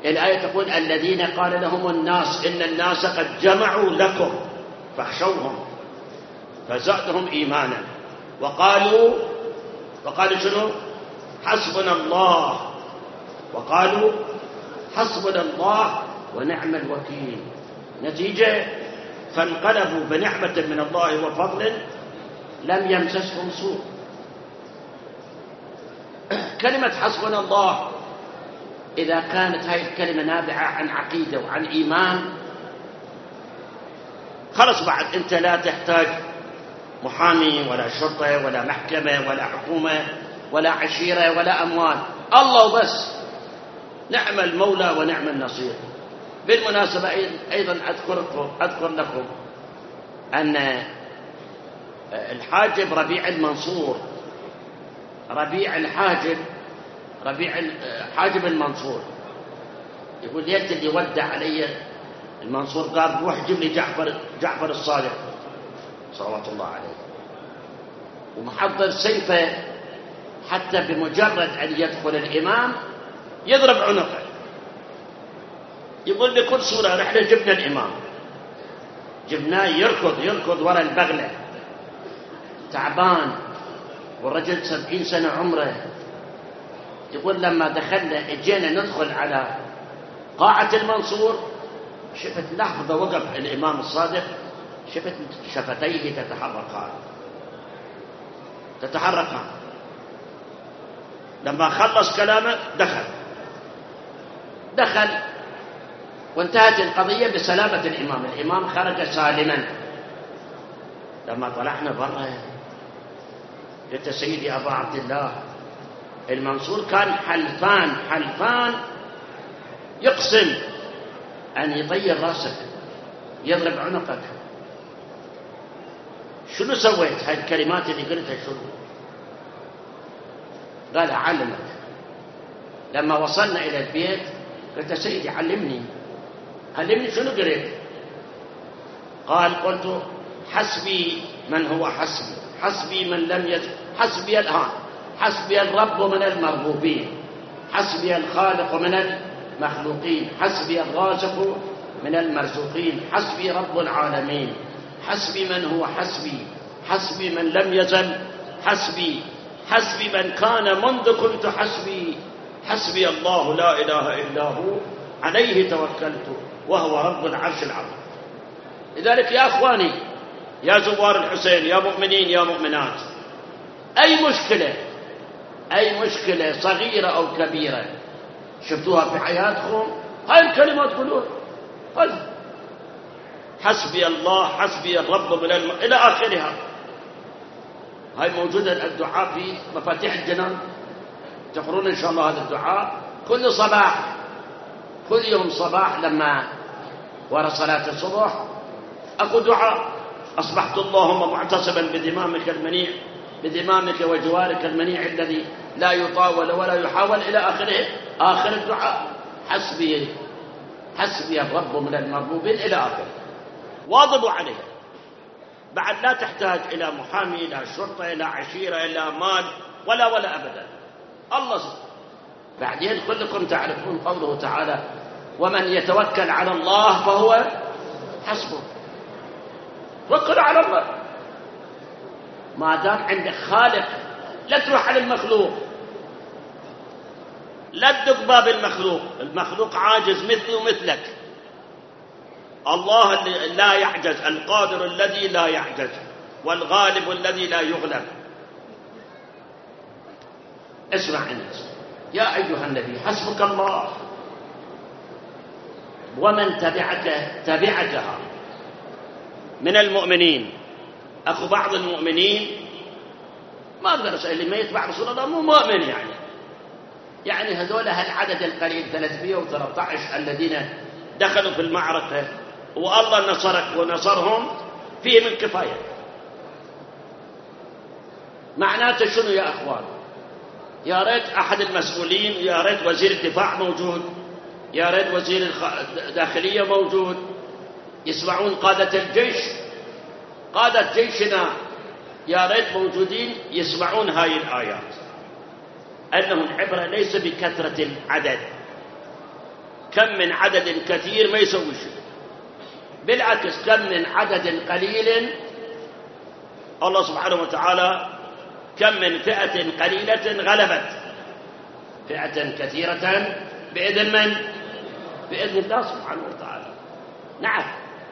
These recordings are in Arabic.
الآية تقول الذين قال لهم الناس إن الناس قد جمعوا لكم فاخشوهم فزادهم إيمانا وقالوا شنو؟ حسبنا الله. وقالوا حسبنا الله ونعم الوكيل. نتيجة فانقلبوا بنعمة من الله وفضل لم يمسسهم سوء. كلمة حسبنا الله إذا كانت هاي الكلمة نابعة عن عقيدة وعن إيمان خلص بعد أنت لا تحتاج محامي ولا شرطة ولا محكمة ولا حكومة ولا عشيرة ولا أموال، الله بس. نعم المولى ونعم النصير. بالمناسبة أيضا أذكر لكم أن الحاجب ربيع المنصور، حاجب المنصور يقول ليت اللي ودع علي المنصور قال روح جيب لي جعفر الصادق صلوات الله عليه، ومحضر سيفه حتى بمجرد أن يدخل الإمام يضرب عنقه. يقول بكل صورة نحن جبنا الإمام، جبناه يركض وراء البغلة تعبان والرجل 70 سنة عمره. يقول لما دخلنا اجينا ندخل على قاعة المنصور شفت لحظة وقف الإمام الصادق، شفت شفتيه تتحركان. لما خلص كلامه دخل وانتهت القضية بسلامة الإمام خرج سالما. لما طلعنا برا قلت سيدي أبا عبد الله المنصور كان حلفان يقسم أن يطير راسك يضرب عنقك. شنو سويت؟ هاي الكلمات اللي قلتها شنو؟ قال أعلمك. لما وصلنا إلى البيت قلت سيدي علمني شنو قلت؟ قال قلت حسبي من هو حسبي من لم يجد، حسبي الآن، حسبي الرب من المربوبين، حسبي الخالق من المخلوقين، حسبي الرازق من المرزوقين، حسبي رب العالمين، حسبي من هو حسبي من لم يزل حسبي من كان منذ كنت حسبي الله لا إله إلا هو عليه توكلت وهو رب العرش العظيم. لذلك يا أخواني يا زوار الحسين يا مؤمنين يا مؤمنات، أي مشكلة صغيرة أو كبيرة شفتوها في حياتكم هاي الكلمات تقولون قل حسبي الله حسبي الرب من إلى آخرها. هاي موجودة الدعاء في مفاتيح الجنان، تقرون إن شاء الله هذا الدعاء كل صباح، كل يوم صباح لما وراء صلاة الصبح أقول دعاء أصبحت اللهم معتصبا بدمامك وجوارك المنيع الذي لا يطاول ولا يحاول إلى آخره. آخر الدعاء حسبي الرب من المربوبين إلى آخره. واظبوا عليها. بعد لا تحتاج إلى محامي إلى شرطة إلى عشيرة إلى مال ولا أبدا. الله سبحانه. بعدين كلكم تعرفون قوله تعالى ومن يتوكل على الله فهو حسبه. توكل على الله ما دام عندك خالق، لا تروح على المخلوق، لا تدق باب المخلوق عاجز مثلي ومثلك. الله لا يعجز، القادر الذي لا يعجز والغالب الذي لا يغلب. اسمع انت يا أيها النبي حسبك الله ومن تبعك من المؤمنين. أخو بعض المؤمنين ما أقدر أسأل اللي ما يتبع رسول الله مو مؤمن يعني هذول هالعدد القليل 313 الذين دخلوا في المعركة والله نصرك ونصرهم فيهم الكفاية. معناته شنو يا أخوان؟ يا ريت أحد المسؤولين، يا ريت وزير الدفاع موجود، يا ريت وزير الداخلية موجود، يسمعون قادة الجيش، قادة جيشنا يا ريت موجودين يسمعون هاي الآيات. أنهم العبرة ليس بكثرة العدد كم من عدد كثير ما يسوي شيء، بالعكس كم من عدد قليل الله سبحانه وتعالى كم من فئة قليلة غلبت فئة كثيرة بإذن من؟ بإذن الله سبحانه وتعالى. نعم.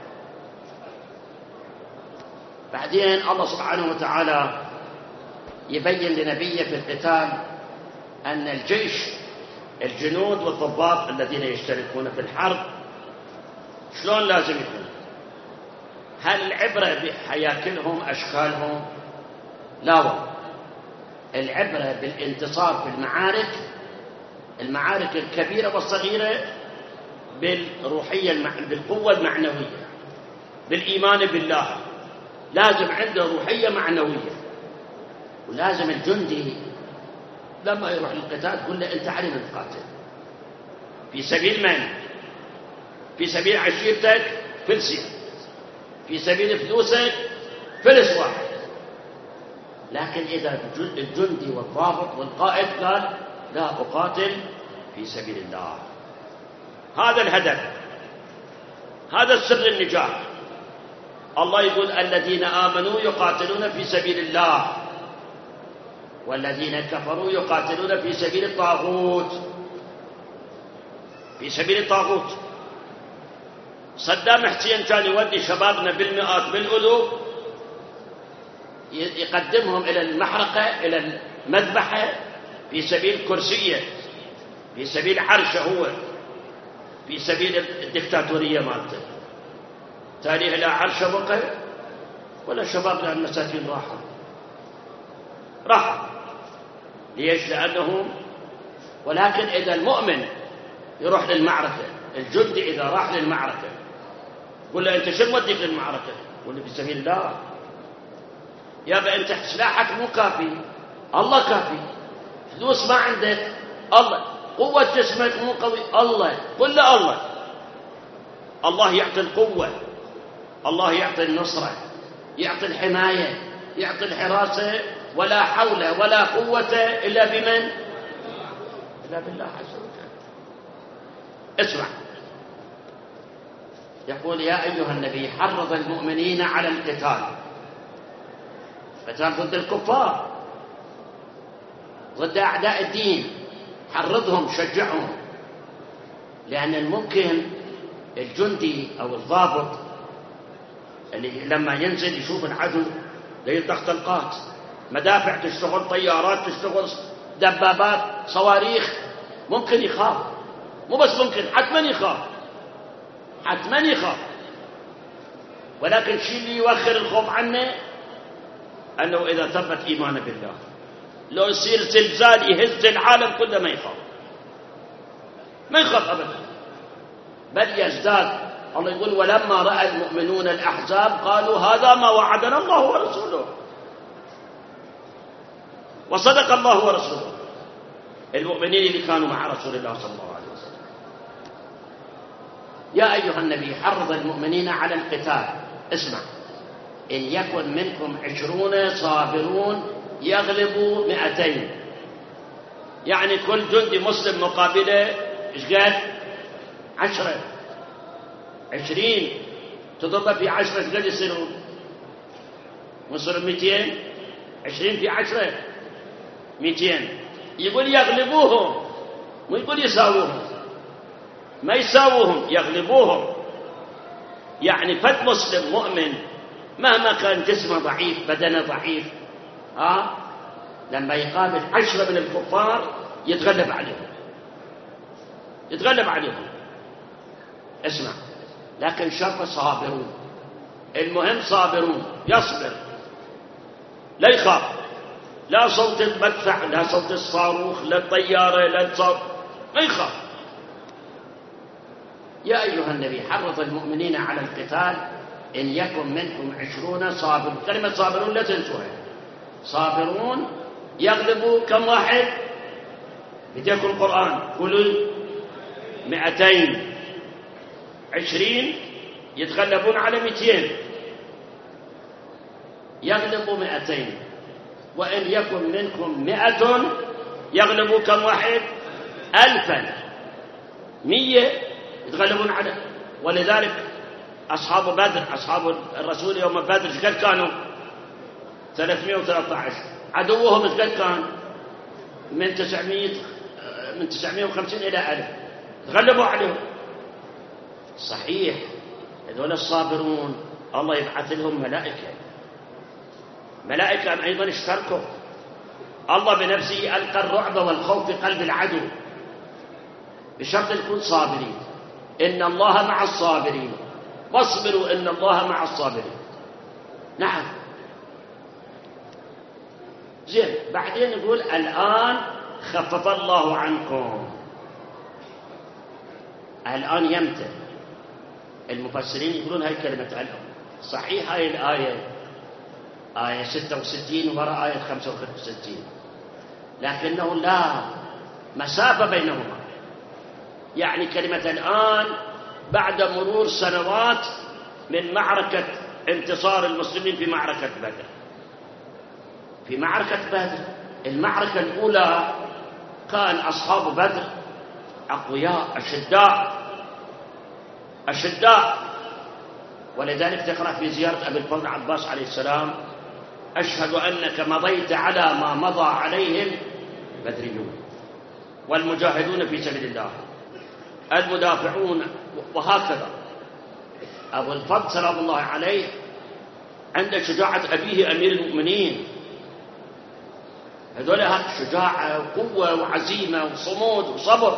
بعدين الله سبحانه وتعالى يبين لنبيه في القتال أن الجيش الجنود والضباط الذين يشتركون في الحرب شلون لازم يكون. هل العبرة بحياكلهم أشكالهم؟ لا والله، العبرة بالانتصار في المعارك الكبيرة والصغيرة بالروحية بالقوة المعنوية، بالإيمان بالله. لازم عنده روحية معنوية، ولازم الجندي لما يروح للقتال تقول له أنت علي من تقاتل في سبيل من؟ في سبيل عشيرتك فلسي، في سبيل فلوسك فلس واحد. لكن إذا الجندي والضابط والقائد قال لا أقاتل في سبيل الله، هذا الهدف، هذا السر النجاح. الله يقول الذين آمنوا يقاتلون في سبيل الله والذين كفروا يقاتلون في سبيل الطاغوت. في سبيل الطاغوت. صدام حسين كان يودي شبابنا بالمئات بالألوف يقدمهم إلى المحرقة إلى المذبحة في سبيل كرسية، في سبيل عرشه هو، في سبيل الدكتاتورية مالته. تاريخ لا عرش بقى ولا شبابنا المساكين راحوا. ليش؟ لأنهم. ولكن إذا المؤمن يروح للمعركة، الجندي إذا راح للمعركة قل له أنت شو موديك للمعركة؟ قل له في سبيل الله. يابا أنت سلاحك مو كافي، الله كافي. فلوس ما عندك، الله. قوة جسمك مو قوي، الله. قل له الله. الله يعطي القوة، الله يعطي النصرة، يعطي الحماية، يعطي الحراسة. ولا حول ولا قوة إلا بمن؟ إلا بالله عز وجل. اسمع، يقول يا أيها النبي حرض المؤمنين على القتال. قتال ضد الكفار، ضد أعداء الدين. حرضهم، شجعهم. لأن الممكن الجندي أو الضابط اللي لما ينزل يشوف العدو يلتقط طلقات، مدافع تشتغل، طيارات تشتغل، دبابات، صواريخ، ممكن يخاف. مو بس ممكن، حتما يخاف، حتما يخاف. ولكن الشيء اللي يوخر الخوف عنه أنه إذا ثبت إيمانه بالله، لو يصير زلزال يهز العالم كله ما يخاف أبدا، بل يزداد. الله يقول ولما رأى المؤمنون الأحزاب قالوا هذا ما وعدنا الله ورسوله وصدق الله ورسوله. المؤمنين اللي كانوا مع رسول الله صلى الله عليه وسلم. يا أيها النبي حرض المؤمنين على القتال. اسمع، إن يكن منكم 20 صابرون يغلبوا 200. يعني كل جندي مسلم مقابله إيش قال؟ 10. 20 تضرب في 10 ايش قد يصيرون؟ يصيرون 200. 20 في 10 200. يقول يغلبوهم، مو يقول يساووهم. ما يساووهم، يغلبوهم. يعني فد مسلم مؤمن مهما كان جسمه ضعيف، بدنه ضعيف، لما يقابل 10 من الكفار يتغلب عليهم. اسمع، لكن شرط صابرون. المهم صابرون، يصبر، لا يخاف، لا صوت المدفع، لا صوت الصاروخ، لا الطيارة، لا الصوت، ما يخاف. يا أيها النبي حرض المؤمنين على القتال إن يكن منكم 20 صابرون. كلمة صابرون لا تنسوها. صابرون يغلبوا كم واحد؟ بديكم القرآن قولوا 200. 20 يتغلبون على 200، يغلبوا 200. وإن يكن منكم 100 يغلبوا كم واحد؟ 1000. 100 يتغلبون عليه. ولذلك أصحاب بدر، أصحاب الرسول يوم بدر ايش قد كانوا؟ 313. عدوهم ايش قد كان؟ من 950 إلى 1000. تغلبوا عليهم. صحيح هذول الصابرون الله يبعث لهم ملائكة أيضا اشتركوا. الله بنفسه ألقى الرعب والخوف في قلب العدو بشرط يكون صابرين. إن الله مع الصابرين، واصبروا إن الله مع الصابرين. نعم. زين، بعدين يقول الآن خفف الله عنكم. الآن يمتى؟ المفسرين يقولون هاي كلمة الآن. صحيح هاي الآية آية 66 وراء آية 65، لكنه لا مسافة بينهما. يعني كلمة الآن بعد مرور سنوات من معركة انتصار المسلمين في معركة بدر. في معركة بدر المعركة الأولى كان أصحاب بدر أقوياء أشداء، ولذلك تقرأ في زيارة أبي الفضل عباس عليه السلام: أشهد أنك مضيت على ما مضى عليه البدريون والمجاهدون في سبيل الله المدافعون. وهكذا أبو الفضل سلام الله عليه عند شجاعة أبيه أمير المؤمنين. هذول شجاعة وقوة وعزيمة وصمود وصبر.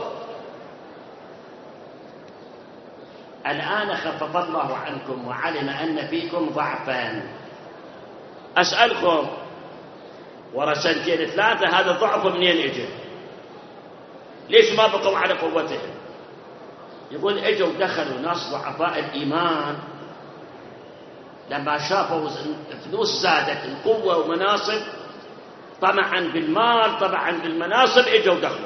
الآن خفف الله عنكم وعلم أن فيكم ضعفا. أسألكم، ورا 2-3 هذا الضعف منين اجى؟ ليش ما بقوا على قوتهم؟ يقول اجوا دخلوا ناس ضعفاء الإيمان لما شافوا فلوس زادت القوة ومناصب، طمعا بالمال طمعا بالمناصب، اجوا دخلوا.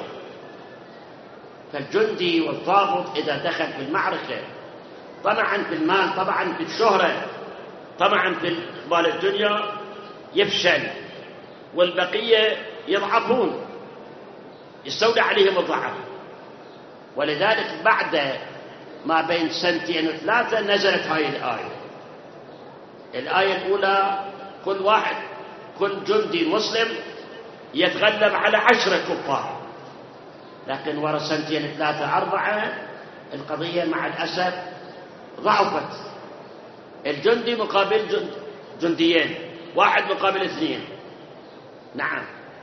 فالجندي والضابط إذا دخل في المعركة طمعا في المال طمعا في الشهرة طمعا في مال الدنيا يفشل، والبقية يضعفون، يستولى عليهم الضعف. ولذلك بعد ما بين 2-3 نزلت هاي الآية الأولى: كل جندي مسلم يتغلب على 10 كفار. لكن ورا 2-3-4 القضية مع الأسف ضعفت. الجندي مقابل جنديين، 1 مقابل 2. نعم.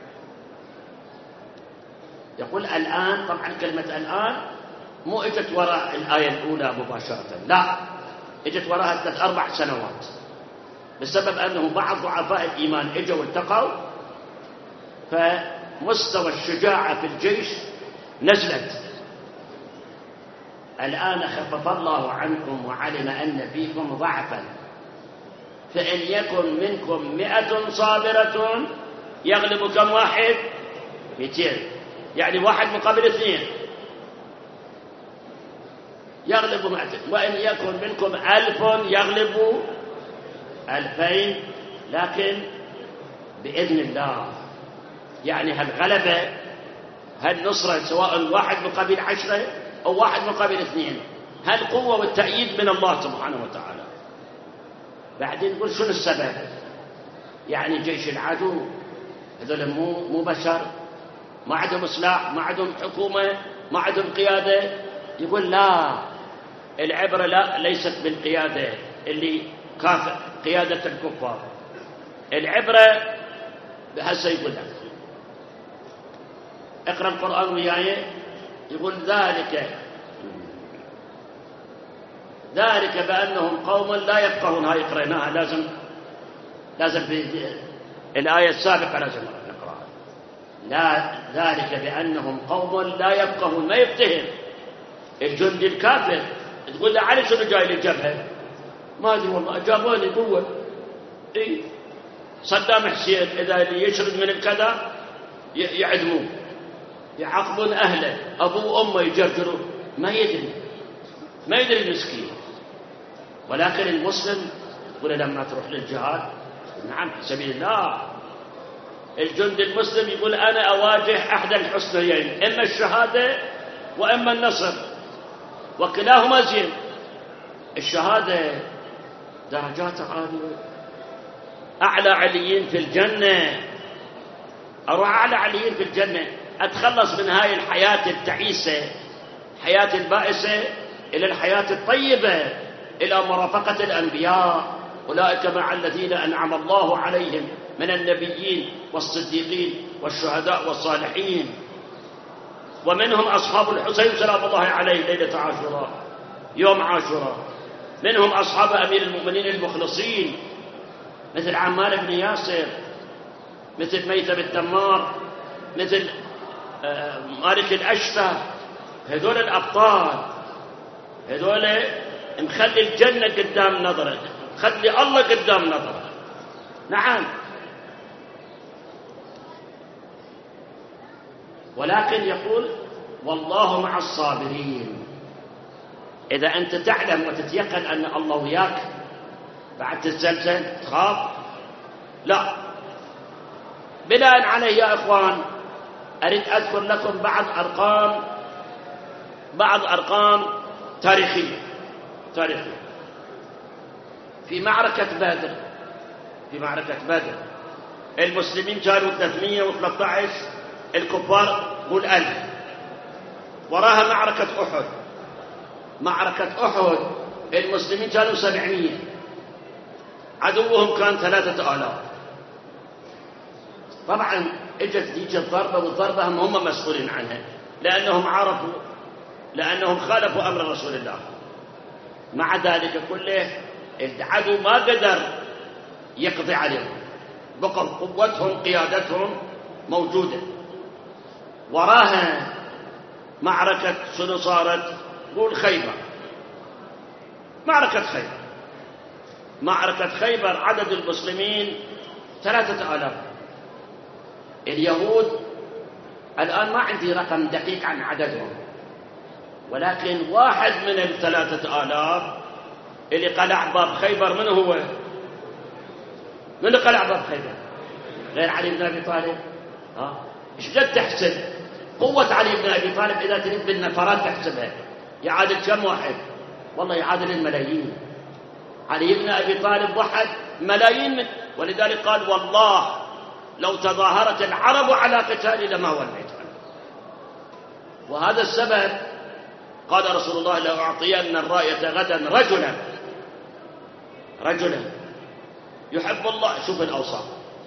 يقول الآن، طبعا كلمة الآن مو اجت وراء الآية الأولى مباشرة، لا، اجت وراءها 3-4 سنوات، بسبب أنه بعض ضعفاء الإيمان اجوا والتقوا، فمستوى الشجاعة في الجيش نزلت. الآن خفف الله عنكم وعلم أن فيكم ضعفا فإن يكن منكم 100 صابرة يغلب كم واحد؟ 200. يعني 1 مقابل 2 يغلب 200. وإن يكن منكم 1000 يغلب 2000، لكن بإذن الله. يعني هالغلبة هالنصرة سواء 1 مقابل 10 أو 1 مقابل 2، هالقوة والتأييد من الله سبحانه وتعالى. بعدين نقول شنو السبب؟ يعني جيش العدو هذول مو بشر، ما عندهم سلاح، ما عندهم حكومة، ما عندهم قيادة. يقول لا، العبرة لا ليست بالقيادة اللي كافئ قيادة الكفار، العبرة هسه يقول لك اقرأ القرآن وياي. يقول ذلك بأنهم قوم لا يفقهون. هاي قرأناها، لازم في الآية السابقة لازم نقرأها. لا، ذلك بأنهم قوم لا يفقهون، ما يفتهم. الجندي الكافر تقول له علي شنو جاي للجبهة؟ ما أدري والله، جابوني قوة. صدام حسين إذا يشرد من الكذا يعدموه، يعاقبون أهله، أبوه وأمه يجرجروا، ما يدري المسكين. ولكن المسلم يقول لما تروح للجهاد نعم في سبيل الله. الجندي المسلم يقول أنا أواجه أحد الحسنيين، إما الشهادة وإما النصر. وكلاهما زين. الشهادة درجات عالية، أعلى عليين في الجنة، أروح أعلى عليين في الجنة، أتخلص من هاي الحياة التعيسة، حياة البائسة، إلى الحياة الطيبة، إلى مرافقة الأنبياء. أولئك مع الذين أنعم الله عليهم من النبيين والصديقين والشهداء والصالحين، ومنهم أصحاب الحسين سلام الله عليه ليلة عاشوراء، يوم عاشوراء. منهم أصحاب أمير المؤمنين المخلصين مثل عمار بن ياسر، مثل ميثم التمار، مثل مالك الأشتر. هذول الأبطال، هذول مخلي الجنة قدام نظرك، خلي الله قدام نظرك. نعم، ولكن يقول والله مع الصابرين. إذا أنت تعلم وتتيقن أن الله وياك بعد تتزلزل تخاف؟ لا. بناء عليه يا إخوان أريد أذكر لكم بعض أرقام تاريخية. في معركة بدر المسلمين كانوا 313، الكفار قول 1000. وراها معركة أحد المسلمين كانوا 700، عدوهم كان 3000. طبعا اجت ذيك الضربة، والضربة هم مسؤولين عنها، لأنهم خالفوا أمر رسول الله. مع ذلك كله العدو ما قدر يقضي عليهم، بقوا قوتهم قيادتهم موجودة. وراها معركة شنو صارت؟ قول خيبر. معركة خيبر عدد المسلمين 3000. اليهود الآن ما عندي رقم دقيق عن عددهم، ولكن واحد من 3000 اللي قلع باب خيبر، من هو؟ من قلع باب خيبر؟ غير علي بن أبي طالب. إيش قد تحسب قوة علي بن أبي طالب إذا تريد بالنفرات تحسبها؟ يعادل كم واحد؟ والله يعادل الملايين. علي بن أبي طالب وحد ملايين ولذلك قال والله لو تظاهرت العرب على قتالي لما وليت عنه. وهذا السبب قال رسول الله لأعطين الراية غدا رجلا يحب الله. شوف الأوصاف،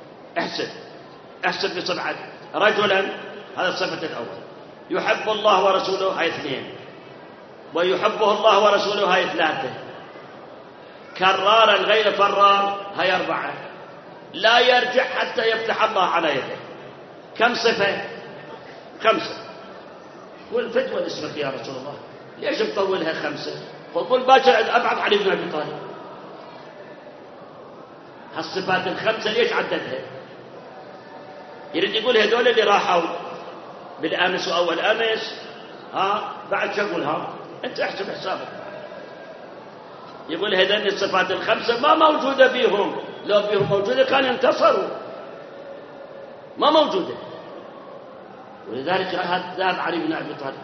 احسب بسرعة. رجلا هذا الصفة الأول، يحب الله ورسوله هاي 2، ويحبه الله ورسوله هاي 3، كرارا غير فرار هاي 4، لا يرجع حتى يفتح الله على يده. كم صفة؟ 5. والفتوى اسمك يا رسول الله ليش مطولها 5؟ فقل باكر أبعد علي بن أبي طالب. هالصفات ال5 ليش عددها؟ يريد يقول هذول اللي راحوا بالأمس وأول أمس، بعد شو أقول؟ أنت احسب حسابك. يقول هذول الصفات ال5 ما موجودة بيهم، لو بيهم موجودة كان انتصروا، ما موجودة. ولذلك ذهب علي بن أبي طالب.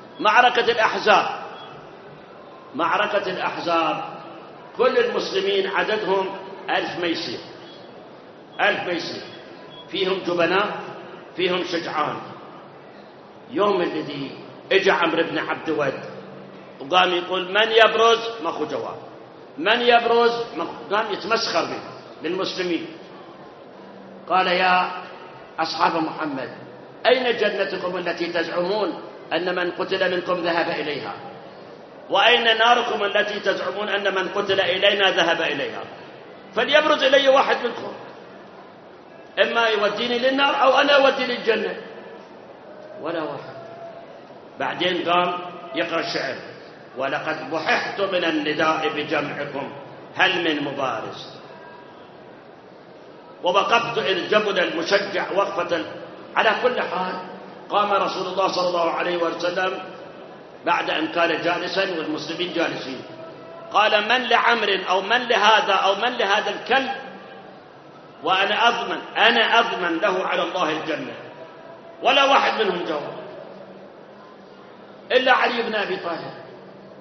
معركة الأحزاب كل المسلمين عددهم 1000 ما يصير، 1000 ما يصير، فيهم جبناء، فيهم شجعان. يوم الذي اجى عمرو بن عبد ود وقام يقول من يبرز؟ ماكو جواب. من يبرز؟ قام يتمسخر به للمسلمين. قال يا أصحاب محمد أين جنتكم التي تزعمون أن من قتل منكم ذهب إليها؟ وأين ناركم التي تزعمون أن من قتل إلينا ذهب إليها؟ فليبرز إلي واحد منكم، إما يوديني للنار أو أنا أودي للجنة. ولا واحد. بعدين قام يقرأ الشعر: ولقد بححت من النداء بجمعكم هل من مبارز، ووقفت إذ جبل المشجع وقفة. على كل حال قام رسول الله صلى الله عليه وسلم بعد أن كان جالسا والمسلمين جالسين، قال من لعمر أو من لهذا أو من لهذا الكلب وأنا أضمن له على الله الجنة. ولا واحد منهم جاوب إلا علي بن أبي طالب.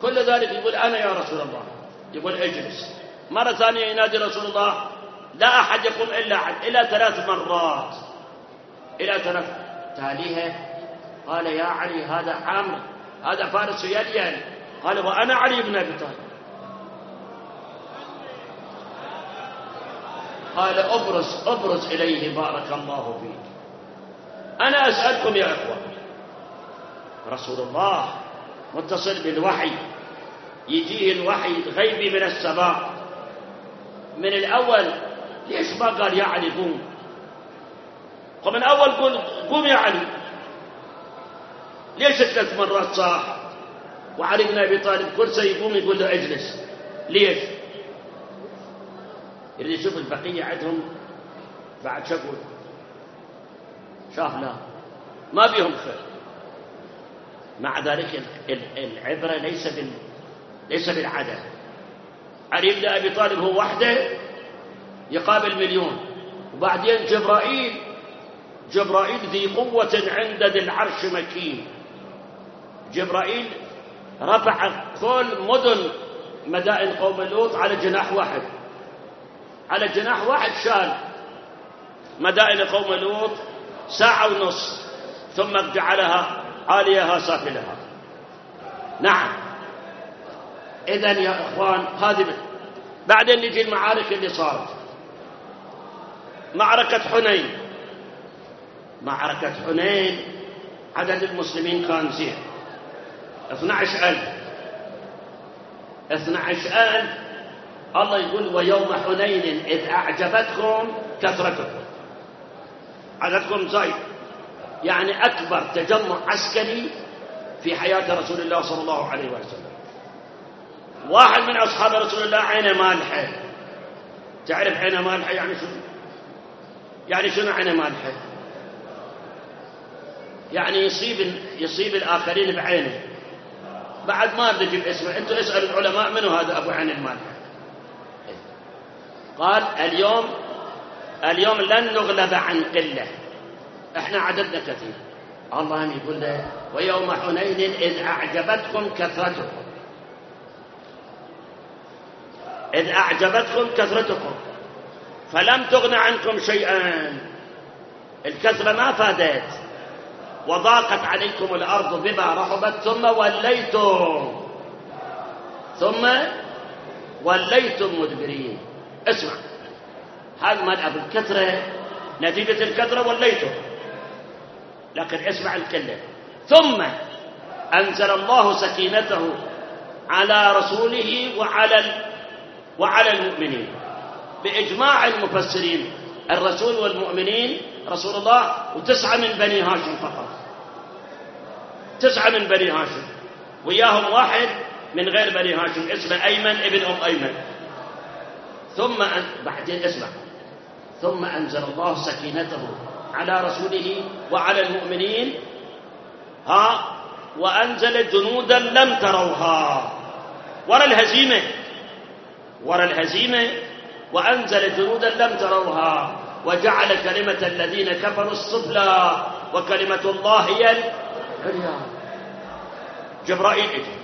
كل ذلك يقول أنا يا رسول الله، يقول اجلس. مرة ثانية ينادي رسول الله لا أحد يقوم إلا أحد، إلى 3 مرات، إلى 3. تاليها قال يا علي هذا عمرو، هذا فارس يلين. قال وأنا علي بن أبي طالب. قال أبرز إليه بارك الله فيك. أنا أسألكم يا إخوة، رسول الله متصل بالوحي، يجيه الوحي غيبي من السماء من الأول، ليش ما قال يا علي قوم؟ ومن أول قل قوم يا علي. ليش 3 مرات صاح وعلي بن أبي طالب كل شيء يقوم يقول له اجلس؟ ليش؟ يريد يشوف البقية عندهم بعد شكل، شاف لا ما بيهم خير. مع ذلك العبرة ليس بالعدد. علي بن أبي طالب هو وحده يقابل 1,000,000، وبعدين جبرائيل ذي قوة عند ذي العرش مكين. جبرائيل رفع كل مدائن قوم لوط على جناح واحد، على جناح واحد شال مدائن قوم لوط 1.5 ساعة، ثم جعلها عاليها سافلها. نعم. إذن يا إخوان هذه بعدين نجي المعارك اللي صارت. معركة حنين. معركة حنين عدد المسلمين كان زين 12,000. 12,000. الله يقول ويوم حنين إذ أعجبتكم كثرتكم. عددكم زايد، يعني أكبر تجمع عسكري في حياة رسول الله صلى الله عليه وسلم. واحد من أصحاب رسول الله عينه مالحة. تعرف عينه مالحة يعني شنو؟ يعني شنو عينه مالحة؟ يعني يصيب الآخرين بعينه. بعد ما بنجيب اسمه، أنتم اسألوا العلماء منو هذا أبو عين المالحة. قال اليوم لن نغلب عن قلة، احنا عددنا كثير. الله يقول له ويوم حنين إذ أعجبتكم كثرتكم، إذ أعجبتكم كثرتكم فلم تغن عنكم شيئا. الكثرة ما فادت، وضاقت عليكم الأرض بما رحبت ثم وليتم مدبرين. اسمع، هذا ما أبو الكثرة نتيجة الكثرة وليتم، لكن اسمع الكلمة ثم أنزل الله سكينته على رسوله وعلى المؤمنين. بإجماع المفسرين الرسول والمؤمنين رسول الله و9 من بني هاشم فقط. 9 من بني هاشم، وياهم واحد من غير بني هاشم اسمه أيمن ابن أم أيمن. بعدين اسمع، ثم أنزل الله سكينته على رسوله وعلى المؤمنين وأنزل جنودا لم تروها. ورا الهزيمة وأنزل جنودا لم تروها وجعل كلمة الذين كفروا السفلى وكلمة الله هي العليا. جبرائيل اجى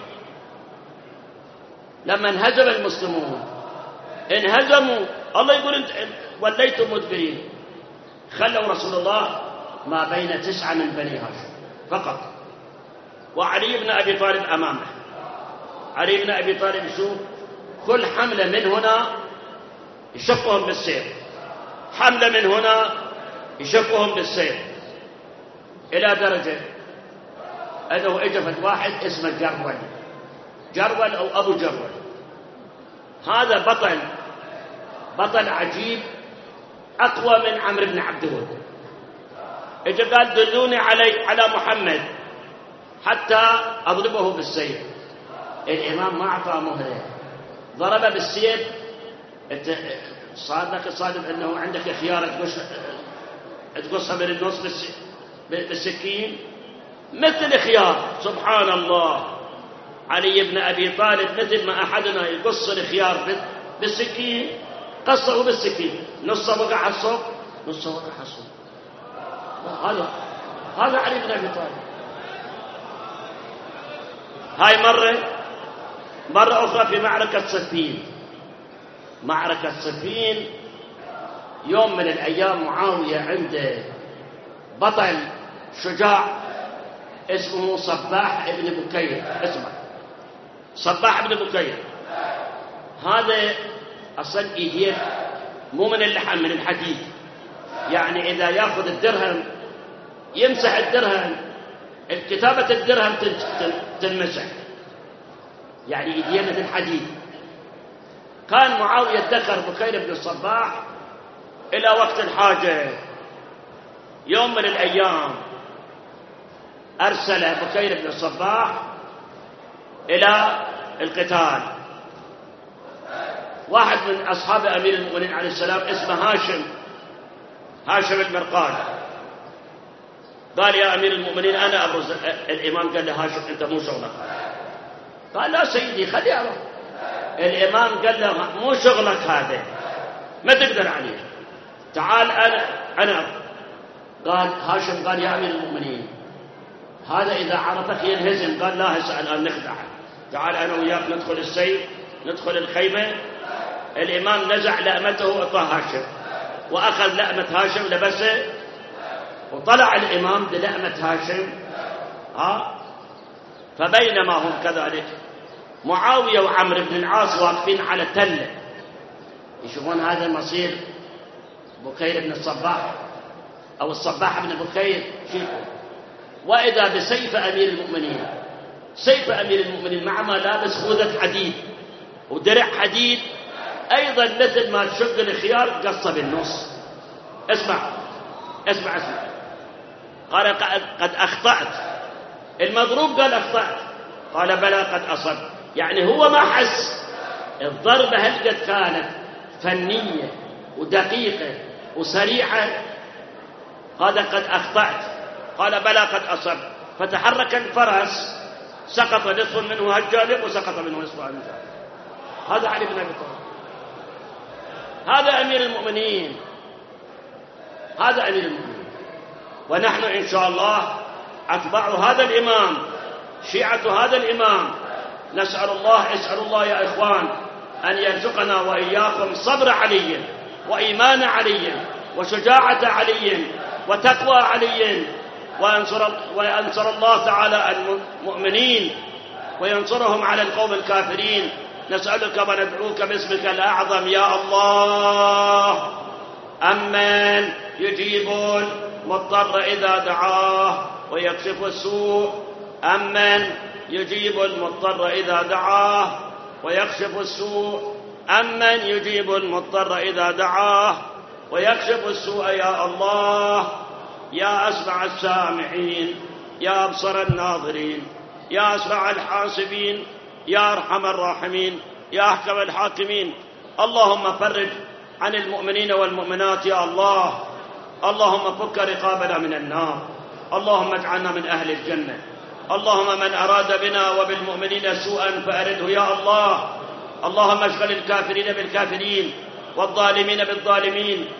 لما انهزم المسلمون، انهزموا، الله يقول انت وليتم مدبرين. خلوا رسول الله ما بين 9 من بني هاشم فقط، وعلي بن أبي طالب أمامه. علي بن أبي طالب يشوف كل حملة من هنا يشقهم بالسيف، حملة من هنا يشقهم بالسيف، إلى درجة أنه اجفت واحد اسمه جرول أو أبو جرول. هذا بطل عجيب أقوى من عمرو بن عبد الود. اجى قال دلوني على محمد حتى أضربه بالسيف. الإمام ما أعطاه مهلة، ضربه بالسيف. صادق أنه عندك خيار تقصها من النص بالسكين مثل خيار. سبحان الله، علي بن أبي طالب مثل ما أحدنا يقص الخيار بالسكين قصه بالسكين، نصه وقع على الصوب، نصه وقع على الصوب. هذا علي بن أبي طالب. هاي مرة مرة أخرى في معركة صفين. معركة صفين يوم من الأيام معاوية عنده بطل شجاع اسمه صباح ابن بكير. اسمه صباح ابن بكير. هذا أصلا إيديه مو من اللحم، من الحديد. يعني إذا يأخذ الدرهم يمسح الدرهم، كتابة الدرهم تنمسح. يعني إيديه مثل الحديد. كان معاوية ذكر بكير بن الصباح إلى وقت الحاجة. يوم من الأيام أرسل بكير بن الصباح إلى القتال. واحد من أصحاب أمير المؤمنين عليه السلام اسمه هاشم المرقاد. قال يا أمير المؤمنين أنا أبرز. الإمام قال له هاشم أنت مو شغلك. قال لا سيدي خليه أروح. الإمام قال له مو شغلك هذا، ما تقدر عليه، تعال أنا. قال هاشم قال يا أمير المؤمنين هذا إذا عرفك ينهزم. قال لا هسه الآن نخدعه، تعال أنا وياك ندخل السيف، ندخل الخيمة. الإمام نزع لأمته وأعطاه هاشم، وأخذ لأمة هاشم لبسه، وطلع الإمام بلأمة هاشم. فبينما هم كذلك معاوية وعمرو بن العاص واقفين على تلة يشوفون هذا مصير بكير بن الصباح أو الصباح بن بكير. شوفوا وإذا بسيف أمير المؤمنين. سيف أمير المؤمنين مع ما لابس خوذة حديد ودرع حديد أيضا مثل ما تشق الخيار قصة بالنص. اسمع. قال قد أخطأت. المضروب قال أخطأت. قال بلى قد أصب. يعني هو ما حس. الضربة هل قد كانت فنية ودقيقة وسريعة. قال قد أخطأت. قال بلى قد أصب. فتحرك الفرس، سقط نصف منه هالجانب وسقط منه نصف هالجانب. هذا علي بن أبي طالب. هذا أمير المؤمنين. ونحن إن شاء الله أتباع هذا الإمام، شيعة هذا الإمام. اسأل الله يا إخوان أن يرزقنا وإياكم صبر علي وإيمان علي وشجاعة علي وتقوى علي، وينصر الله تعالى المؤمنين وينصرهم على القوم الكافرين. نسألك وندعوك باسمك الأعظم يا الله. أمن يجيب المضطر إذا دعاه ويكشف السوء. أمن يجيب المضطر إذا دعاه ويكشف السوء. أمن يجيب المضطر إذا دعاه ويكشف السوء يا الله. يا أسمع السامعين، يا أبصر الناظرين، يا أسرع الحاسبين، يا أرحم الراحمين، يا أحكم الحاكمين. اللهم فرج عن المؤمنين والمؤمنات يا الله. اللهم فك رقابنا من النار. اللهم اجعلنا من أهل الجنة. اللهم من أراد بنا وبالمؤمنين سوءا فأرده يا الله. اللهم اشغل الكافرين بالكافرين والظالمين بالظالمين،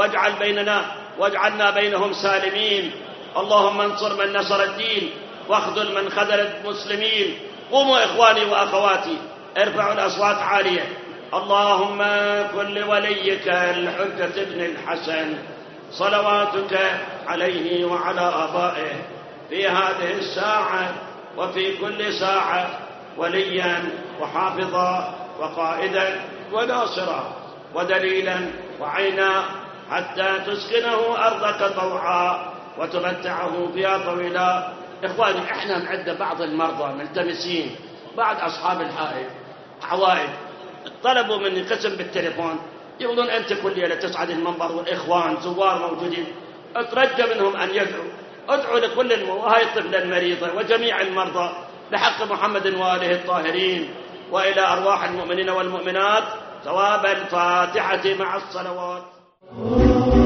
واجعلنا بينهم سالمين. اللهم انصر من نصر الدين واخذل من خذل المسلمين. قوموا إخواني وأخواتي، ارفعوا الأصوات عالية. اللهم كن لوليك الحجة بن الحسن صلواتك عليه وعلى آبائه في هذه الساعة وفي كل ساعة وليا وحافظا وقائدا وناصرا ودليلا وعينا، حتى تسكنه أرضك طوعا وتمتعه فيها طويلا. إخواني احنا معدة بعض المرضى ملتمسين، بعض أصحاب الحائط عوائد طلبوا مني قسم بالتليفون، يقولون أنت كل ليلة تصعد المنبر والإخوان زوار موجودين، أترجى منهم أن أدعو لكل وهي الطفلة المريضة وجميع المرضى بحق محمد وآله الطاهرين، وإلى أرواح المؤمنين والمؤمنات ثواب الفاتحة مع الصلوات.